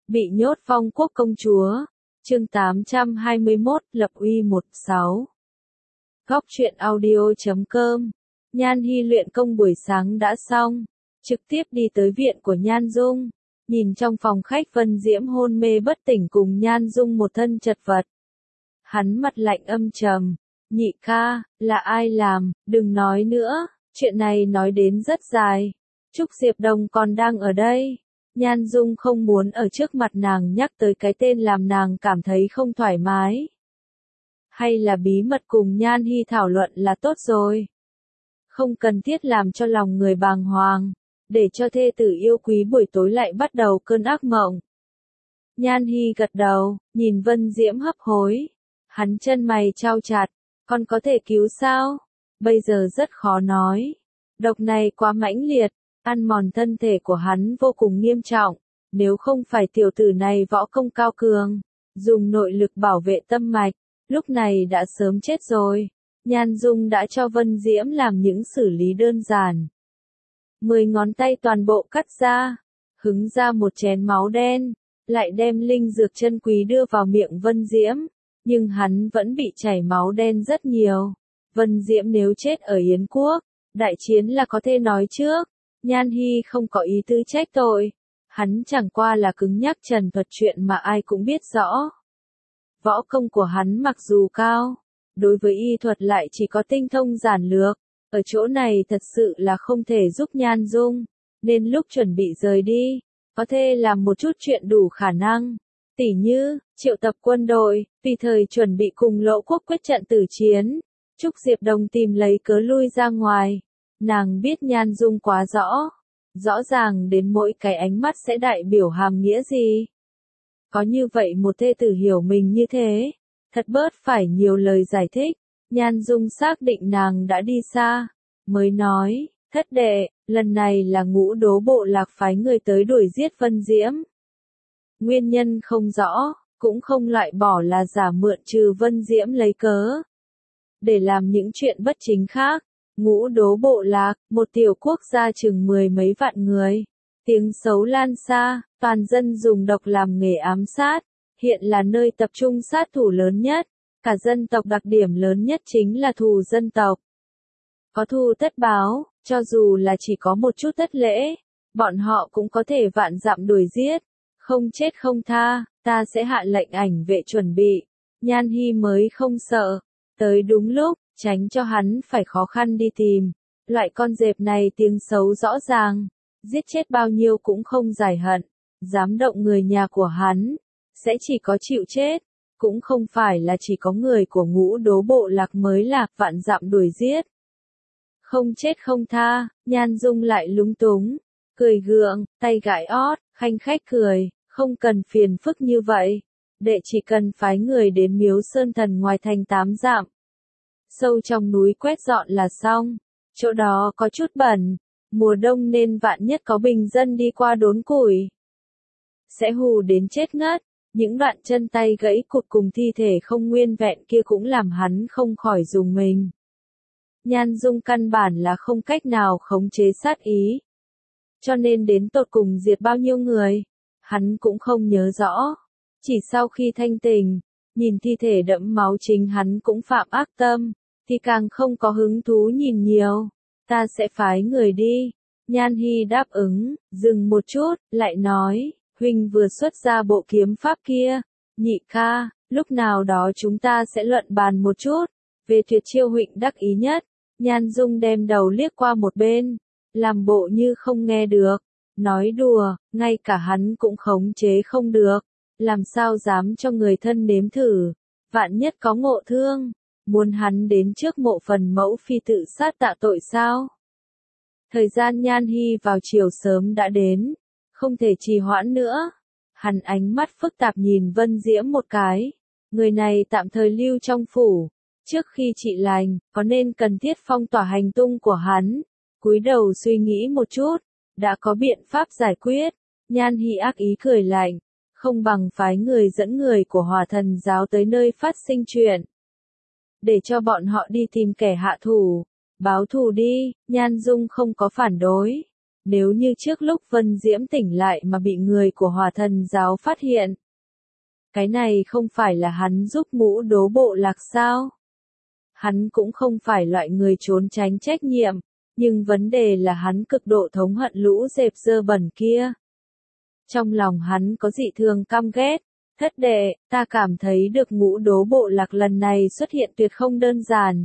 Bị nhốt phong quốc công chúa. Chương 821, lập uy 16. Góc truyện audio.com. Nhan Hi luyện công buổi sáng đã xong, trực tiếp đi tới viện của Nhan Dung, nhìn trong phòng khách Vân Diễm hôn mê bất tỉnh cùng Nhan Dung một thân chật vật. Hắn mặt lạnh âm trầm, "Nhị ca, là ai làm, đừng nói nữa, chuyện này nói đến rất dài. Trúc Diệp Đồng còn đang ở đây." Nhan Dung không muốn ở trước mặt nàng nhắc tới cái tên làm nàng cảm thấy không thoải mái. Hay là bí mật cùng Nhan Hi thảo luận là tốt rồi. Không cần thiết làm cho lòng người bàng hoàng, để cho thê tử yêu quý buổi tối lại bắt đầu cơn ác mộng. Nhan Hi gật đầu, nhìn Vân Diễm hấp hối. Hắn chân mày chau chặt, "Con có thể cứu sao? Bây giờ rất khó nói. Độc này quá mãnh liệt, ăn mòn thân thể của hắn vô cùng nghiêm trọng. Nếu không phải tiểu tử này võ công cao cường, dùng nội lực bảo vệ tâm mạch, lúc này đã sớm chết rồi." Nhan Dung đã cho Vân Diễm làm những xử lý đơn giản. 10 ngón tay toàn bộ cắt ra, hứng ra một chén máu đen, lại đem linh dược chân quý đưa vào miệng Vân Diễm, nhưng hắn vẫn bị chảy máu đen rất nhiều. Vân Diễm nếu chết ở Yến Quốc, đại chiến là có thể nói trước. Nhan Hi không có ý tứ trách tội, hắn chẳng qua là cứng nhắc trần thuật chuyện mà ai cũng biết rõ. Võ công của hắn mặc dù cao, đối với y thuật lại chỉ có tinh thông giản lược, ở chỗ này thật sự là không thể giúp Nhan Dung, nên lúc chuẩn bị rời đi, có thể làm một chút chuyện đủ khả năng, tỉ như triệu tập quân đội, tùy thời chuẩn bị cùng Lỗ Quốc quyết trận tử chiến. Trúc Diệp Đồng tìm lấy cớ lui ra ngoài, nàng biết Nhan Dung quá rõ ràng đến mỗi cái ánh mắt sẽ đại biểu hàm nghĩa gì. Có như vậy một thê tử hiểu mình như thế, thật bớt phải nhiều lời giải thích. Nhan Dung xác định nàng đã đi xa, mới nói, "Thất đệ, lần này là Ngũ Đố bộ lạc phái người tới đuổi giết Vân Diễm. Nguyên nhân không rõ, cũng không loại bỏ là giả mượn trừ Vân Diễm lấy cớ để làm những chuyện bất chính khác. Ngũ Đố bộ lạc, một tiểu quốc gia chừng 10 mấy vạn người. Tiếng xấu lan xa, toàn dân dùng độc làm nghề ám sát, hiện là nơi tập trung sát thủ lớn nhất. Cả dân tộc đặc điểm lớn nhất chính là thù dân tộc. Có thù tất báo, cho dù là chỉ có một chút thất lễ, bọn họ cũng có thể vạn dặm đuổi giết. Không chết không tha, ta sẽ hạ lệnh ảnh vệ chuẩn bị." Nhan Hi mới không sợ. Tới đúng lúc, tránh cho hắn phải khó khăn đi tìm. Loại con dẹp này tiếng xấu rõ ràng, giết chết bao nhiêu cũng không giải hận. Dám động người nhà của hắn, sẽ chỉ có chịu chết. Cũng không phải là chỉ có người của Ngũ Đố bộ lạc mới là vạn dặm đuổi giết. Không chết không tha. Nhan Dung lại lúng túng, cười gượng, tay gãi ót, khanh khách cười, "Không cần phiền phức như vậy. Đệ chỉ cần phái người đến Miếu Sơn Thần ngoài thành 8 dặm. Sâu trong núi quét dọn là xong. Chỗ đó có chút bẩn, mùa đông nên vạn nhất có bình dân đi qua đốn củi, sẽ hù đến chết ngất." Những đoạn chân tay gãy cụt cùng thi thể không nguyên vẹn kia cũng làm hắn không khỏi rùng mình. Nhan Dung căn bản là không cách nào khống chế sát ý, cho nên đến tột cùng diệt bao nhiêu người, hắn cũng không nhớ rõ. Chỉ sau khi thanh tỉnh, nhìn thi thể đẫm máu chính hắn cũng phạm ác tâm, thì càng không có hứng thú nhìn nhiều. "Ta sẽ phái người đi." Nhan Hi đáp ứng, dừng một chút, lại nói, "Huynh vừa xuất ra bộ kiếm pháp kia, nhị ca, lúc nào đó chúng ta sẽ luận bàn một chút, về tuyệt chiêu huynh đắc ý nhất." Nhan Dung đem đầu liếc qua một bên, làm bộ như không nghe được, nói đùa, ngay cả hắn cũng khống chế không được, làm sao dám cho người thân nếm thử, vạn nhất có ngộ thương, muốn hắn đến trước mộ phần mẫu phi tự sát tạ tội sao? Thời gian Nhan Hi vào chiều sớm đã đến, không thể trì hoãn nữa. Hắn ánh mắt phức tạp nhìn Vân Diễm một cái. Người này tạm thời lưu trong phủ, trước khi trị lành, có nên cần thiết phong tỏa hành tung của hắn. Cúi đầu suy nghĩ một chút, đã có biện pháp giải quyết. Nhan Hi ác ý cười lạnh, không bằng phái người dẫn người của Hỏa Thần giáo tới nơi phát sinh chuyện, để cho bọn họ đi tìm kẻ hạ thủ, báo thù đi. Nhan Dung không có phản đối, Nếu như trước lúc Vân Diễm tỉnh lại mà bị người của Hỏa Thần giáo phát hiện. Cái này không phải là hắn giúp Ngũ Đố bộ lạc sao? Hắn cũng không phải loại người trốn tránh trách nhiệm, nhưng vấn đề là hắn cực độ thống hận lũ dẹp dơ bẩn kia. Trong lòng hắn có dị thường căm ghét. Thất đệ, ta cảm thấy được Ngũ Đố bộ lạc lần này xuất hiện tuyệt không đơn giản.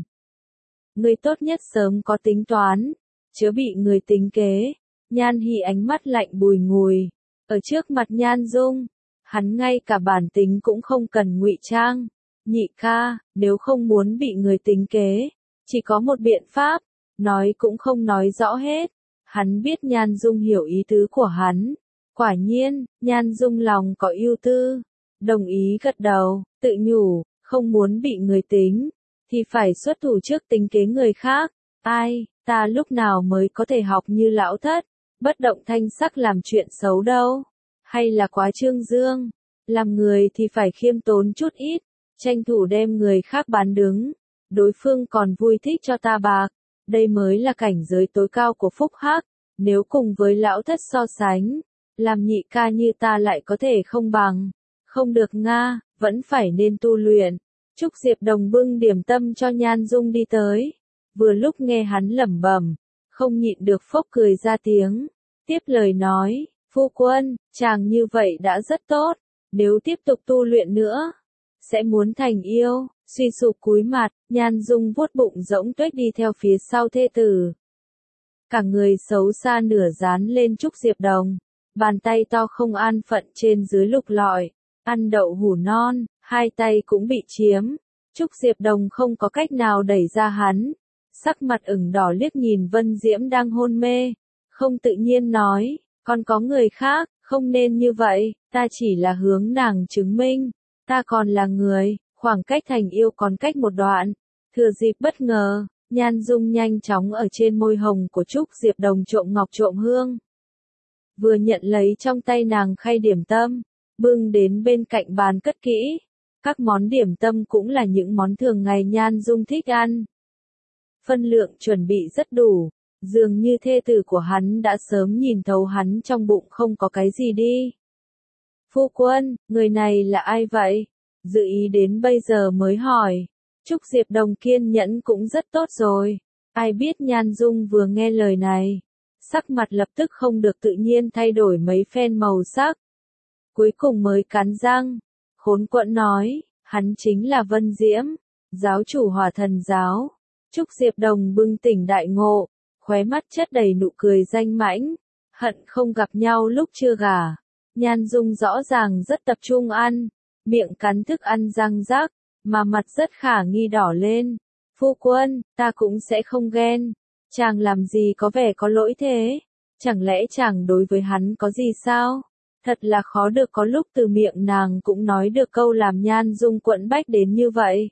Ngươi tốt nhất sớm có tính toán, chớ bị người tính kế. Nhan Hy ánh mắt lạnh bùi ngùi, ở trước mặt Nhan Dung, hắn ngay cả bản tính cũng không cần ngụy trang. Nhị ca, nếu không muốn bị người tính kế, chỉ có một biện pháp, nói cũng không nói rõ hết. Hắn biết Nhan Dung hiểu ý tứ của hắn. Quả nhiên, Nhan Dung lòng có ưu tư, đồng ý gật đầu, tự nhủ, không muốn bị người tính, thì phải xuất thủ trước tính kế người khác. Ai, ta lúc nào mới có thể học như lão thất, bất động thanh sắc làm chuyện xấu đâu, hay là quá trương dương, làm người thì phải khiêm tốn chút ít, tranh thủ đem người khác bán đứng, đối phương còn vui thích cho ta bạc, đây mới là cảnh giới tối cao của phúc hắc, nếu cùng với lão thất so sánh, làm nhị ca như ta lại có thể không bằng, không được nga, vẫn phải nên tu luyện. Trúc Diệp Đồng bưng điểm tâm cho Nhan Dung đi tới, vừa lúc nghe hắn lẩm bẩm, không nhịn được phốc cười ra tiếng, tiếp lời nói, phu quân, chàng như vậy đã rất tốt, nếu tiếp tục tu luyện nữa, sẽ muốn thành yêu. Suy sụp cúi mặt, Nhan Dung vuốt bụng rỗng tuếch đi theo phía sau thê tử. Cả người xấu xa nửa dán lên Trúc Diệp Đồng, bàn tay to không an phận trên dưới lục lọi, ăn đậu hủ non, hai tay cũng bị chiếm. Trúc Diệp Đồng không có cách nào đẩy ra hắn, sắc mặt ửng đỏ liếc nhìn Vân Diễm đang hôn mê, không tự nhiên nói, còn có người khác, không nên như vậy, ta chỉ là hướng nàng chứng minh, ta còn là người. Khoảng cách thành yêu còn cách một đoạn, thừa dịp bất ngờ, Nhan Dung nhanh chóng ở trên môi hồng của Trúc Diệp Đồng trộm ngọc trộm hương. Vừa nhận lấy trong tay nàng khay điểm tâm, bưng đến bên cạnh bàn cất kỹ, các món điểm tâm cũng là những món thường ngày Nhan Dung thích ăn. Phân lượng chuẩn bị rất đủ, dường như thê tử của hắn đã sớm nhìn thấu hắn trong bụng không có cái gì đi. Phu quân, người này là ai vậy? Dự ý đến bây giờ mới hỏi. Trúc Diệp Đồng kiên nhẫn cũng rất tốt rồi. Ai biết Nhan Dung vừa nghe lời này, sắc mặt lập tức không được tự nhiên thay đổi mấy phen màu sắc. Cuối cùng mới cắn răng, khốn quẫn nói, hắn chính là Vân Diễm, giáo chủ Hỏa Thần giáo. Trúc Diệp Đồng bừng tỉnh đại ngộ, khóe mắt chất đầy nụ cười danh mãnh, hận không gặp nhau lúc chưa gả. Nhan Dung rõ ràng rất tập trung ăn, miệng cắn thức ăn răng rắc, mà mặt rất khả nghi đỏ lên. Phu quân, ta cũng sẽ không ghen. Chàng làm gì có vẻ có lỗi thế? Chẳng lẽ chàng đối với hắn có gì sao? Thật là khó được, có lúc từ miệng nàng cũng nói được câu làm Nhan Dung quẫn bách đến như vậy.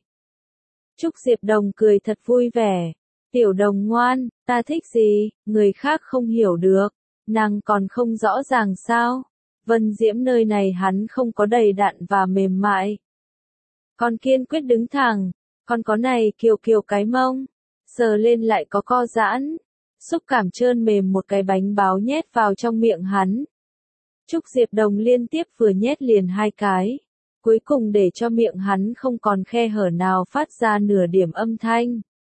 Trúc Diệp Đồng cười thật vui vẻ. Tiểu Đồng ngoan, ta thích gì, người khác không hiểu được, nàng còn không rõ ràng sao? Vân Diễm nơi này hắn không có đầy đặn và mềm mại. Con kiên quyết đứng thẳng, con có này kiều kiều cái mông, sờ lên lại có co giãn, xúc cảm trơn mềm một cái bánh báo nhét vào trong miệng hắn. Trúc Diệp Đồng liên tiếp vừa nhét liền hai cái, cuối cùng để cho miệng hắn không còn khe hở nào phát ra nửa điểm âm thanh.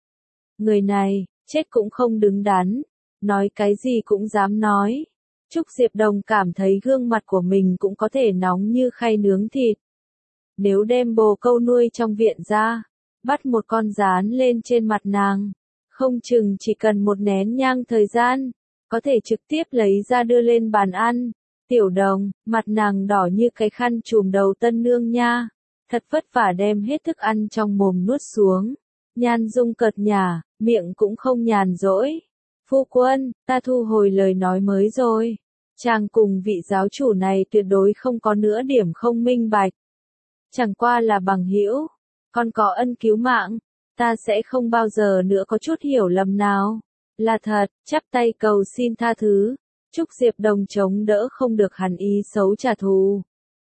Người này, chết cũng không đứng đắn, nói cái gì cũng dám nói. Trúc Diệp Đồng cảm thấy gương mặt của mình cũng có thể nóng như khay nướng thịt. Nếu đem bồ câu nuôi trong viện ra, bắt một con gián lên trên mặt nàng, không chừng chỉ cần một nén nhang thời gian, có thể trực tiếp lấy ra đưa lên bàn ăn. Tiểu Đồng, mặt nàng đỏ như cái khăn trùm đầu tân nương nha, thật vất vả đem hết thức ăn trong mồm nuốt xuống. Nhan Dung cợt nhả, miệng cũng không nhàn rỗi. Phu quân, ta thu hồi lời nói mới rồi. Chàng cùng vị giáo chủ này tuyệt đối không có nửa điểm không minh bạch. Chẳng qua là bằng hữu, còn có ân cứu mạng, ta sẽ không bao giờ nữa có chút hiểu lầm nào. Là thật, chắp tay cầu xin tha thứ. Trúc Diệp Đồng chống đỡ không được hắn ý xấu trả thù.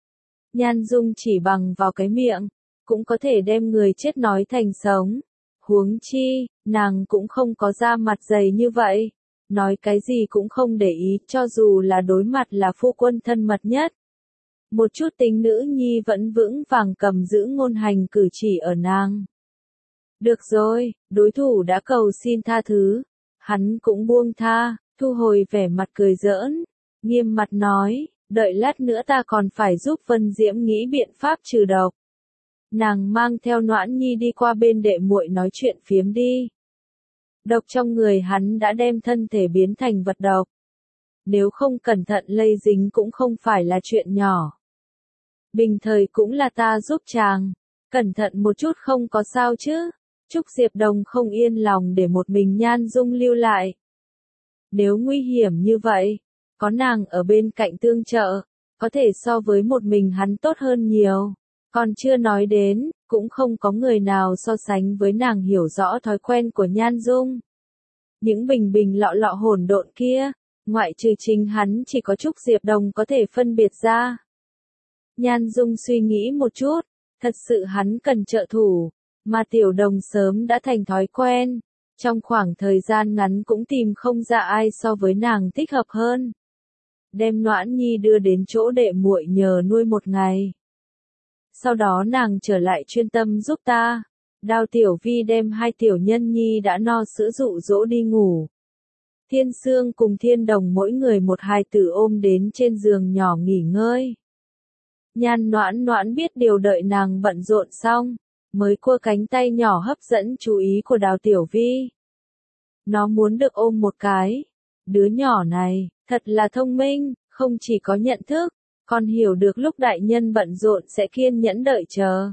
Nhan Dung chỉ bằng vào cái miệng, cũng có thể đem người chết nói thành sống. Huống chi, nàng cũng không có da mặt dày như vậy. nói cái gì cũng không để ý, cho dù là đối mặt là phu quân thân mật nhất. Một chút tính nữ nhi vẫn vững vàng cầm giữ ngôn hành cử chỉ ở nàng. Được rồi, đối thủ đã cầu xin tha thứ, hắn cũng buông tha, thu hồi vẻ mặt cười giỡn, nghiêm mặt nói, đợi lát nữa ta còn phải giúp Vân Diễm nghĩ biện pháp trừ độc. Nàng mang theo Noãn Nhi đi qua bên đệ muội nói chuyện phiếm đi. Độc trong người hắn đã đem thân thể biến thành vật độc. Nếu không cẩn thận lây dính cũng không phải là chuyện nhỏ. Bình thời cũng là ta giúp chàng, cẩn thận một chút không có sao chứ. Trúc Diệp Đồng không yên lòng để một mình Nhan Dung lưu lại. Nếu nguy hiểm như vậy, có nàng ở bên cạnh tương trợ, có thể so với một mình hắn tốt hơn nhiều. Còn chưa nói đến, cũng không có người nào so sánh với nàng hiểu rõ thói quen của Nhan Dung. Những bình bình lọ lọ hỗn độn kia, ngoại trừ chính hắn chỉ có Trúc Diệp Đồng có thể phân biệt ra. Nhan Dung suy nghĩ một chút, thật sự hắn cần trợ thủ, mà Tiểu Đồng sớm đã thành thói quen, trong khoảng thời gian ngắn cũng tìm không ra ai so với nàng thích hợp hơn. Đem Noãn Nhi đưa đến chỗ đệ muội nhờ nuôi một ngày. Sau đó nàng trở lại chuyên tâm giúp ta. Đào Tiểu Vi đem hai tiểu nhân nhi đã no sữa dụ dỗ đi ngủ. Thiên Sương cùng Thiên Đồng mỗi người một hài tử ôm đến trên giường nhỏ nghỉ ngơi. Nhan Noãn Noãn biết điều đợi nàng bận rộn xong, mới cua cánh tay nhỏ hấp dẫn chú ý của Đào Tiểu Vi. Nó muốn được ôm một cái. Đứa nhỏ này, thật là thông minh, không chỉ có nhận thức, còn hiểu được lúc đại nhân bận rộn sẽ kiên nhẫn đợi chờ.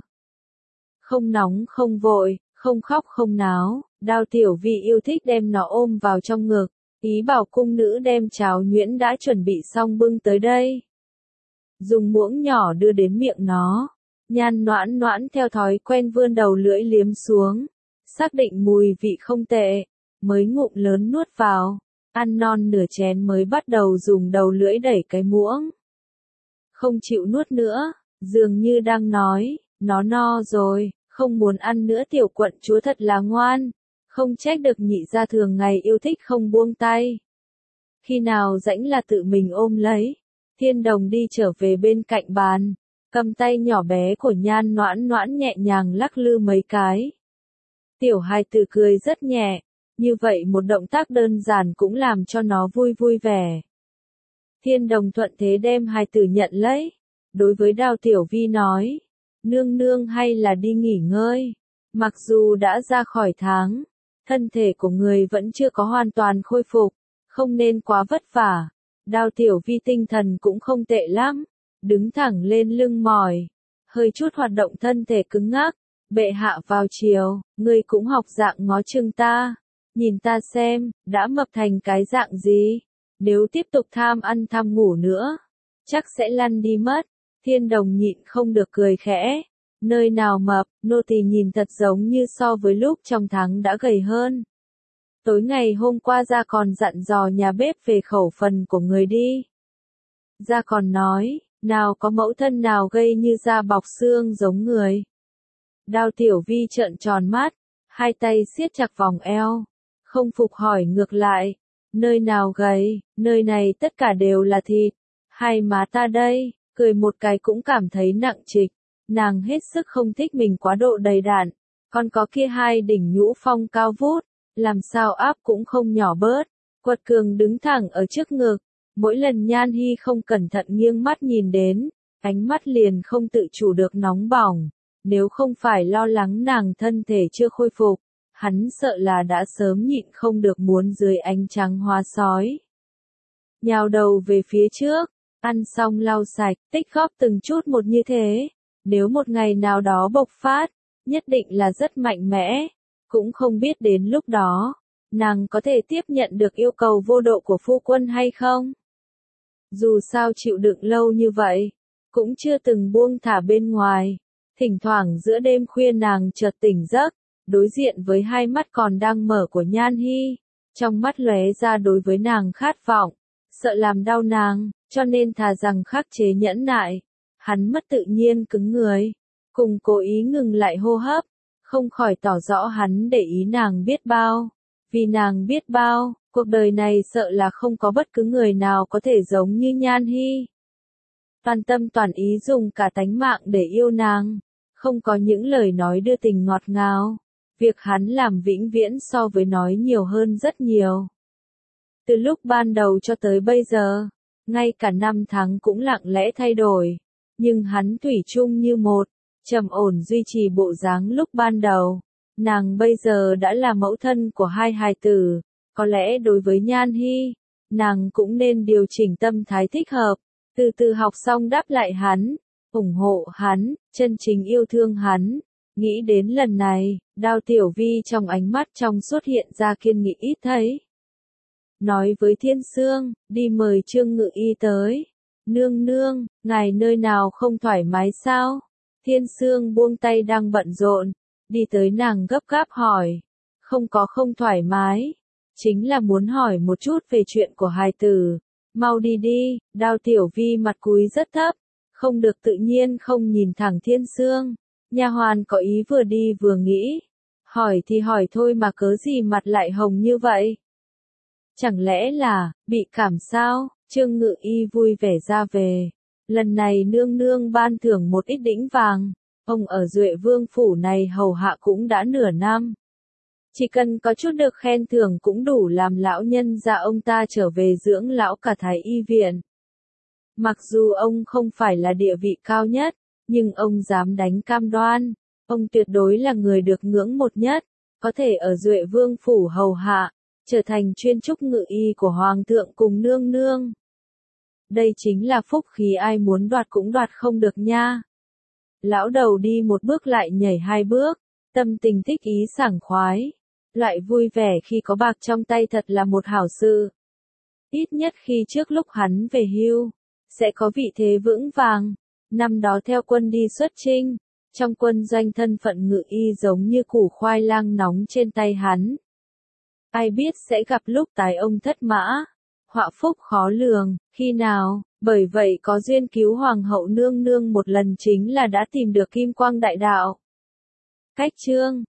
Không nóng không vội, không khóc không náo, Đào Tiểu Vi yêu thích đem nó ôm vào trong ngực, ý bảo cung nữ đem cháo nhuyễn đã chuẩn bị xong bưng tới đây. Dùng muỗng nhỏ đưa đến miệng nó, Nhan Noãn Noãn theo thói quen vươn đầu lưỡi liếm xuống, xác định mùi vị không tệ, mới ngụm lớn nuốt vào, ăn non nửa chén mới bắt đầu dùng đầu lưỡi đẩy cái muỗng. Không chịu nuốt nữa, dường như đang nói, nó no rồi, không muốn ăn nữa. Tiểu quận chúa thật là ngoan, không trách được nhị gia thường ngày yêu thích không buông tay. Khi nào rãnh là tự mình ôm lấy. Thiên Đồng đi trở về bên cạnh bàn, cầm tay nhỏ bé của Nhan Noãn Noãn nhẹ nhàng lắc lư mấy cái. Tiểu hài tử cười rất nhẹ, như vậy một động tác đơn giản cũng làm cho nó vui vui vẻ. Thiên Đồng thuận thế đem hài tử nhận lấy, đối với Đào Tiểu Vi nói, nương nương hay là đi nghỉ ngơi, mặc dù đã ra khỏi tháng, thân thể của người vẫn chưa có hoàn toàn khôi phục, không nên quá vất vả. Đào Tiểu Vi tinh thần cũng không tệ lắm, đứng thẳng lên lưng mỏi, hơi chút hoạt động thân thể cứng ngắc, bệ hạ vào chiều, ngươi cũng học dạng ngó chừng ta, nhìn ta xem, đã mập thành cái dạng gì, nếu tiếp tục tham ăn tham ngủ nữa, chắc sẽ lăn đi mất. Thiên Đồng nhịn không được cười khẽ, nơi nào mập, nô tỳ nhìn thật giống như so với lúc trong tháng đã gầy hơn. Tối ngày hôm qua gia còn dặn dò nhà bếp về khẩu phần của người đi. Gia còn nói, nào có mẫu thân nào gây như da bọc xương giống người. Đào Tiểu Vi trợn tròn mắt, hai tay siết chặt vòng eo, không phục hỏi ngược lại, nơi nào gầy, nơi này tất cả đều là thịt, hai má ta đây, cười một cái cũng cảm thấy nặng trịch, nàng hết sức không thích mình quá độ đầy đặn, còn có kia hai đỉnh nhũ phong cao vút, làm sao áp cũng không nhỏ bớt, quật cường đứng thẳng ở trước ngực, mỗi lần Nhan Hi không cẩn thận nghiêng mắt nhìn đến, ánh mắt liền không tự chủ được nóng bỏng, nếu không phải lo lắng nàng thân thể chưa khôi phục, hắn sợ là đã sớm nhịn không được muốn dưới ánh trăng hoa sói. Nhào đầu về phía trước, ăn xong lau sạch, tích góp từng chút một như thế, nếu một ngày nào đó bộc phát, nhất định là rất mạnh mẽ, cũng không biết đến lúc đó, nàng có thể tiếp nhận được yêu cầu vô độ của phu quân hay không. Dù sao chịu đựng lâu như vậy, cũng chưa từng buông thả bên ngoài, thỉnh thoảng giữa đêm khuya nàng chợt tỉnh giấc, đối diện với hai mắt còn đang mở của Nhan Hi, trong mắt lóe ra đối với nàng khát vọng, sợ làm đau nàng, cho nên thà rằng khắc chế nhẫn nại, hắn mất tự nhiên cứng người, cùng cố ý ngừng lại hô hấp, không khỏi tỏ rõ hắn để ý nàng biết bao. Vì nàng biết bao, cuộc đời này sợ là không có bất cứ người nào có thể giống như Nhan Hy. Toàn tâm toàn ý dùng cả tánh mạng để yêu nàng, không có những lời nói đưa tình ngọt ngào. Việc hắn làm vĩnh viễn so với nói nhiều hơn rất nhiều. Từ lúc ban đầu cho tới bây giờ, ngay cả năm tháng cũng lặng lẽ thay đổi, nhưng hắn thủy chung như một, trầm ổn duy trì bộ dáng lúc ban đầu. Nàng bây giờ đã là mẫu thân của hai hài tử, có lẽ đối với Nhan Hy, nàng cũng nên điều chỉnh tâm thái thích hợp, từ từ học xong đáp lại hắn, ủng hộ hắn, chân chính yêu thương hắn. Nghĩ đến lần này, Đao Tiểu Vi trong ánh mắt trong xuất hiện ra kiên nghị ít thấy. Nói với Thiên Sương, đi mời Trương Ngự Y tới. Nương nương, ngài nơi nào không thoải mái sao? Thiên Sương buông tay đang bận rộn, đi tới nàng gấp gáp hỏi. Không thoải mái, chính là muốn hỏi một chút về chuyện của hài tử. Mau đi đi, Đao Tiểu Vi mặt cúi rất thấp, không được tự nhiên không nhìn thẳng Thiên Sương. Nha hoàn có ý vừa đi vừa nghĩ. Hỏi thì hỏi thôi mà cớ gì mặt lại hồng như vậy? Chẳng lẽ là, bị cảm sao? Trương Ngự Y vui vẻ ra về. Lần này nương nương ban thưởng một ít đĩnh vàng. Ông ở Duệ Vương phủ này hầu hạ cũng đã nửa năm. Chỉ cần có chút được khen thưởng cũng đủ làm lão nhân gia ông ta trở về dưỡng lão cả Thái Y viện. Mặc dù ông không phải là địa vị cao nhất, nhưng ông dám đánh cam đoan, ông tuyệt đối là người được ngưỡng mộ nhất, có thể ở Duệ Vương phủ hầu hạ, trở thành chuyên trúc ngự y của Hoàng thượng cùng nương nương. Đây chính là phúc khí ai muốn đoạt cũng đoạt không được nha. Lão đầu đi một bước lại nhảy hai bước, tâm tình thích ý sảng khoái. Loại vui vẻ khi có bạc trong tay thật là một hảo sự. Ít nhất khi trước lúc hắn về hưu, sẽ có vị thế vững vàng. Năm đó theo quân đi xuất chinh, trong quân doanh thân phận ngự y giống như củ khoai lang nóng trên tay hắn. Ai biết sẽ gặp lúc tài ông thất mã, họa phúc khó lường, khi nào, bởi vậy có duyên cứu hoàng hậu nương nương một lần chính là đã tìm được kim quang đại đạo. Cách chương